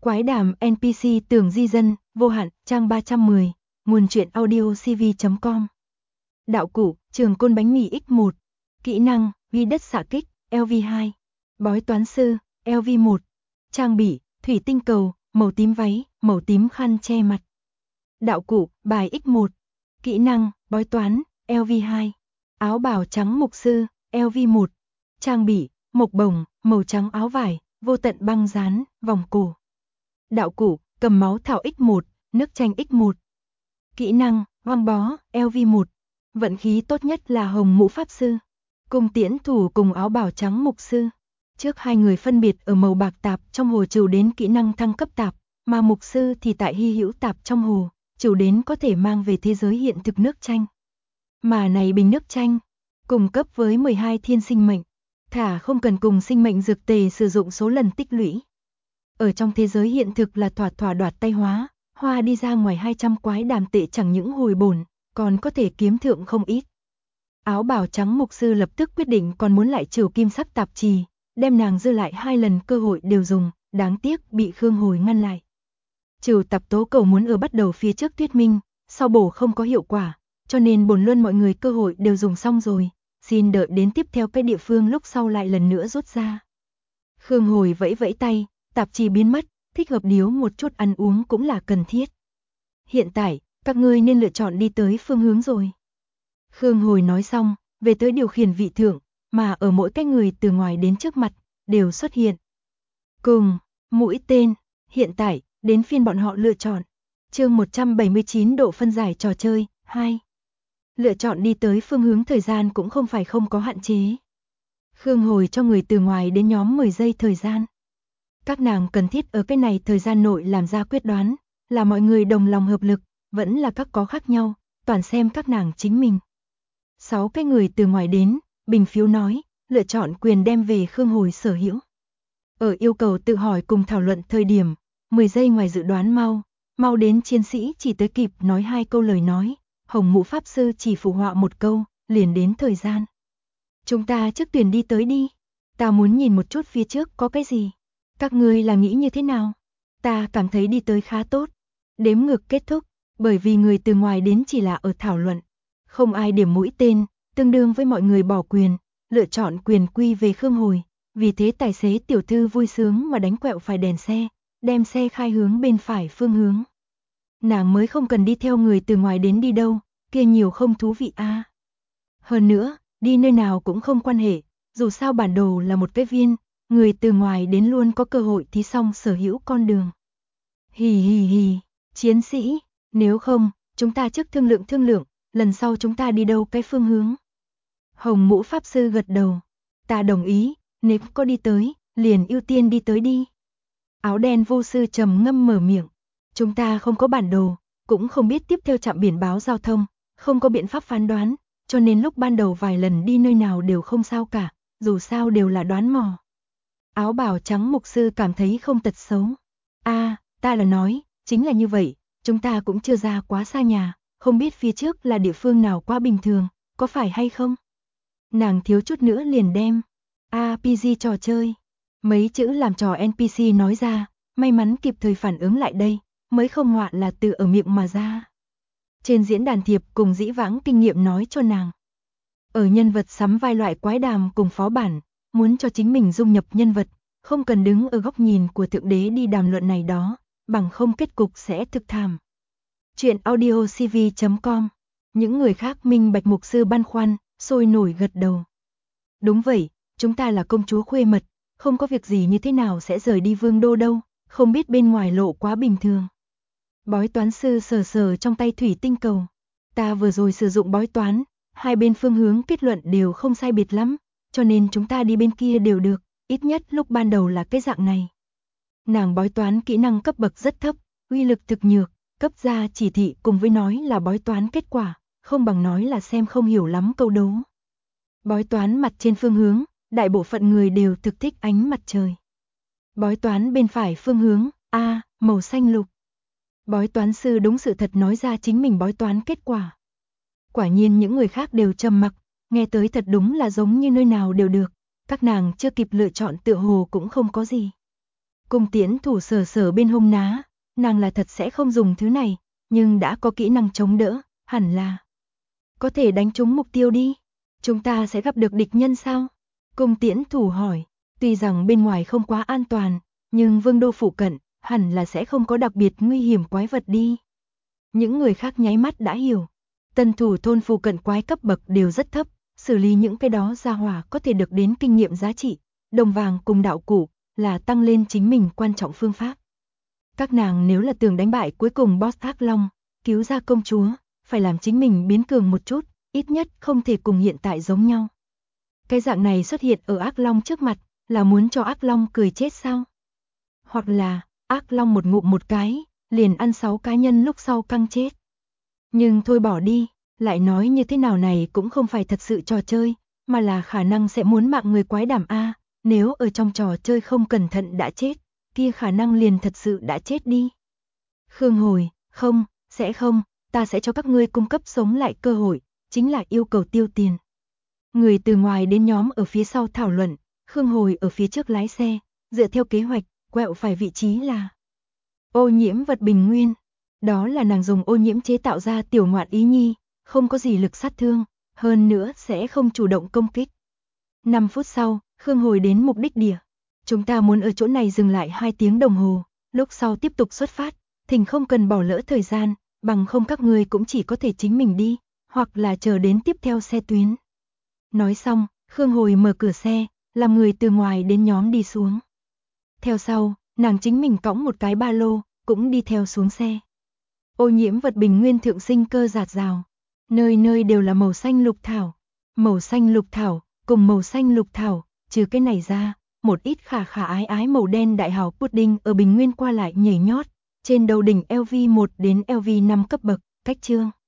Quái đàm NPC tưởng di dân, vô hạn, trang 310, nguồn truyện audio cv.com. Đạo cụ, trường côn bánh mì X1. Kỹ năng, ghi đất xạ kích, LV2. Bói toán sư, LV1. Trang bị, thủy tinh cầu, màu tím váy, màu tím khăn che mặt. Đạo cụ, bài X1. Kỹ năng, bói toán, LV2. Áo bào trắng mục sư, LV1. Trang bị, mộc bồng, màu trắng áo vải, vô tận băng dán, vòng cổ. Đạo cụ, cầm máu thảo X1, nước chanh X1. Kỹ năng, hoang bó, LV1. Vận khí tốt nhất là hồng mũ pháp sư. Cung tiễn thủ cùng áo bào trắng mục sư. Trước hai người phân biệt ở màu bạc tạp trong hồ trừ đến kỹ năng thăng cấp tạp, mà mục sư thì tại hy hữu tạp trong hồ, trừ đến có thể mang về thế giới hiện thực nước chanh. Mà này bình nước chanh, cùng cấp với 12 thiên sinh mệnh, thả không cần cùng sinh mệnh dược tề sử dụng số lần tích lũy. Ở trong thế giới hiện thực là thỏa đoạt tay hóa, hoa đi ra ngoài 200 quái đàm tệ chẳng những hồi bổn, còn có thể kiếm thượng không ít. Áo bào trắng mục sư lập tức quyết định còn muốn lại trừ kim sắc tạp trì, đem nàng dư lại 2 lần cơ hội đều dùng, đáng tiếc bị Khương Hồi ngăn lại. Trừ tập tố cầu muốn ở bắt đầu phía trước thuyết minh, sau bổ không có hiệu quả, cho nên bổn luôn mọi người cơ hội đều dùng xong rồi, xin đợi đến tiếp theo cái địa phương lúc sau lại lần nữa rút ra. Khương Hồi vẫy vẫy tay, tạp trì biến mất, thích hợp điếu một chút ăn uống cũng là cần thiết. Hiện tại, các ngươi nên lựa chọn đi tới phương hướng rồi. Khương Hồi nói xong, về tới điều khiển vị thượng, mà ở mỗi cái người từ ngoài đến trước mặt, đều xuất hiện. Cùng, mũi tên, hiện tại, đến phiên bọn họ lựa chọn. Chương 179 độ phân giải trò chơi, 2. Lựa chọn đi tới phương hướng thời gian cũng không phải không có hạn chế. Khương Hồi cho người từ ngoài đến nhóm 10 giây thời gian. Các nàng cần thiết ở cái này thời gian nội làm ra quyết đoán, là mọi người đồng lòng hợp lực, vẫn là các có khác nhau, toàn xem các nàng chính mình. 6 cái người từ ngoài đến, bình phiếu nói, lựa chọn quyền đem về Khương Hồi sở hữu. Ở yêu cầu tự hỏi cùng thảo luận thời điểm, 10 giây ngoài dự đoán mau đến chiến sĩ chỉ tới kịp nói 2 câu lời nói, hồng mũ pháp sư chỉ phụ họa 1 câu, liền đến thời gian. Chúng ta trước tuyển đi tới đi, ta muốn nhìn một chút phía trước có cái gì. Các ngươi là nghĩ như thế nào? Ta cảm thấy đi tới khá tốt. Đếm ngược kết thúc, bởi vì người từ ngoài đến chỉ là ở thảo luận. Không ai điểm mũi tên, tương đương với mọi người bỏ quyền, lựa chọn quyền quy về Khương Hồi. Vì thế tài xế tiểu thư vui sướng mà đánh quẹo phải đèn xe, đem xe khai hướng bên phải phương hướng. Nàng mới không cần đi theo người từ ngoài đến đi đâu, kia nhiều không thú vị a. Hơn nữa, đi nơi nào cũng không quan hệ, dù sao bản đồ là một cái viên. Người từ ngoài đến luôn có cơ hội thí xong sở hữu con đường. Hì hì hì, chiến sĩ, nếu không, chúng ta trước thương lượng, lần sau chúng ta đi đâu cái phương hướng. Hồng mũ pháp sư gật đầu, ta đồng ý, nếu có đi tới, liền ưu tiên đi tới đi. Áo đen vô sư trầm ngâm mở miệng, chúng ta không có bản đồ, cũng không biết tiếp theo trạm biển báo giao thông, không có biện pháp phán đoán, cho nên lúc ban đầu vài lần đi nơi nào đều không sao cả, dù sao đều là đoán mò. Áo bào trắng mục sư cảm thấy không tật xấu. Ta là nói, chính là như vậy, chúng ta cũng chưa ra quá xa nhà, không biết phía trước là địa phương nào quá bình thường, có phải hay không? Nàng thiếu chút nữa liền đem RPG trò chơi. Mấy chữ làm trò NPC nói ra, may mắn kịp thời phản ứng lại đây, mới không họa là từ ở miệng mà ra. Trên diễn đàn thiệp cùng dĩ vãng kinh nghiệm nói cho nàng. Ở nhân vật sắm vai loại quái đàm cùng phó bản, muốn cho chính mình dung nhập nhân vật, không cần đứng ở góc nhìn của thượng đế đi đàm luận này đó, bằng không kết cục sẽ thực thảm. Chuyện audio cv.com. Những người khác minh bạch mục sư băn khoăn, sôi nổi gật đầu. Đúng vậy, chúng ta là công chúa khuê mật, không có việc gì như thế nào sẽ rời đi vương đô đâu, không biết bên ngoài lộ quá bình thường. Bói toán sư sờ trong tay thủy tinh cầu. Ta vừa rồi sử dụng bói toán, hai bên phương hướng kết luận đều không sai biệt lắm, cho nên chúng ta đi bên kia đều được, ít nhất lúc ban đầu là cái dạng này. Nàng bói toán kỹ năng cấp bậc rất thấp, uy lực thực nhược, cấp ra chỉ thị cùng với nói là bói toán kết quả, không bằng nói là xem không hiểu lắm câu đố. Bói toán mặt trên phương hướng, đại bộ phận người đều thực thích ánh mặt trời. Bói toán bên phải phương hướng, màu xanh lục. Bói toán sư đúng sự thật nói ra chính mình bói toán kết quả. Quả nhiên những người khác đều trầm mặc, nghe tới thật đúng là giống như nơi nào đều được, các nàng chưa kịp lựa chọn tựa hồ cũng không có gì. Cung tiễn thủ sờ sờ bên hông ná, nàng là thật sẽ không dùng thứ này, nhưng đã có kỹ năng chống đỡ, hẳn là có thể đánh trúng mục tiêu đi. Chúng ta sẽ gặp được địch nhân sao? Cung tiễn thủ hỏi, tuy rằng bên ngoài không quá an toàn, nhưng vương đô phụ cận, hẳn là sẽ không có đặc biệt nguy hiểm quái vật đi. Những người khác nháy mắt đã hiểu, tân thủ thôn phụ cận quái cấp bậc đều rất thấp, xử lý những cái đó gia hỏa có thể được đến kinh nghiệm giá trị, đồng vàng cùng đạo cụ, là tăng lên chính mình quan trọng phương pháp. Các nàng nếu là tưởng đánh bại cuối cùng boss Ác Long, cứu ra công chúa, phải làm chính mình biến cường một chút, ít nhất không thể cùng hiện tại giống nhau. Cái dạng này xuất hiện ở Ác Long trước mặt, là muốn cho Ác Long cười chết sao? Hoặc là, Ác Long một ngụm một cái, liền ăn 6 cá nhân lúc sau căng chết. Nhưng thôi bỏ đi, lại nói như thế nào này cũng không phải thật sự trò chơi, mà là khả năng sẽ muốn mạng người quái đảm a, nếu ở trong trò chơi không cẩn thận đã chết, kia khả năng liền thật sự đã chết đi. Khương hồi, không, sẽ không, ta sẽ cho các ngươi cung cấp sống lại cơ hội, chính là yêu cầu tiêu tiền. Người từ ngoài đến nhóm ở phía sau thảo luận, Khương hồi ở phía trước lái xe, dựa theo kế hoạch, quẹo phải vị trí là ô nhiễm vật bình nguyên. Đó là nàng dùng ô nhiễm chế tạo ra tiểu ngoạn ý nhi, không có gì lực sát thương, hơn nữa sẽ không chủ động công kích. 5 phút sau, Khương hồi đến mục đích địa. Chúng ta muốn ở chỗ này dừng lại 2 tiếng đồng hồ, lúc sau tiếp tục xuất phát, thỉnh không cần bỏ lỡ thời gian, bằng không các ngươi cũng chỉ có thể chính mình đi, hoặc là chờ đến tiếp theo xe tuyến. Nói xong, Khương hồi mở cửa xe, làm người từ ngoài đến nhóm đi xuống. Theo sau, nàng chính mình cõng một cái ba lô, cũng đi theo xuống xe. Ô nhiễm vật bình nguyên thượng sinh cơ rạt rào, nơi nơi đều là màu xanh lục thảo, cùng màu xanh lục thảo, trừ cái này ra, một ít khả khả ái ái màu đen đại hào pudding ở bình nguyên qua lại nhảy nhót, trên đầu đỉnh LV1 đến LV5 cấp bậc, cách chương.